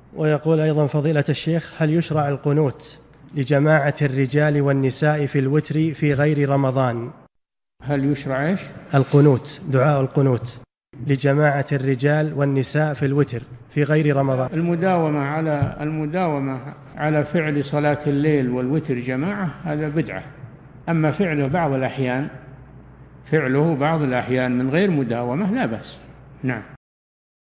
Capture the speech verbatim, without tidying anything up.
ويقول أيضا فضيلة الشيخ: هل يشرع القنوت لجماعة الرجال والنساء في الوتر في غير رمضان؟ هل يشرع إيش؟ القنوت، دعاء القنوت لجماعة الرجال والنساء في الوتر في غير رمضان. المداومة على المداومة على فعل صلاة الليل والوتر جماعة هذا بدعة. أما فعله بعض الأحيان فعله بعض الأحيان من غير مداومة لا بأس. نعم.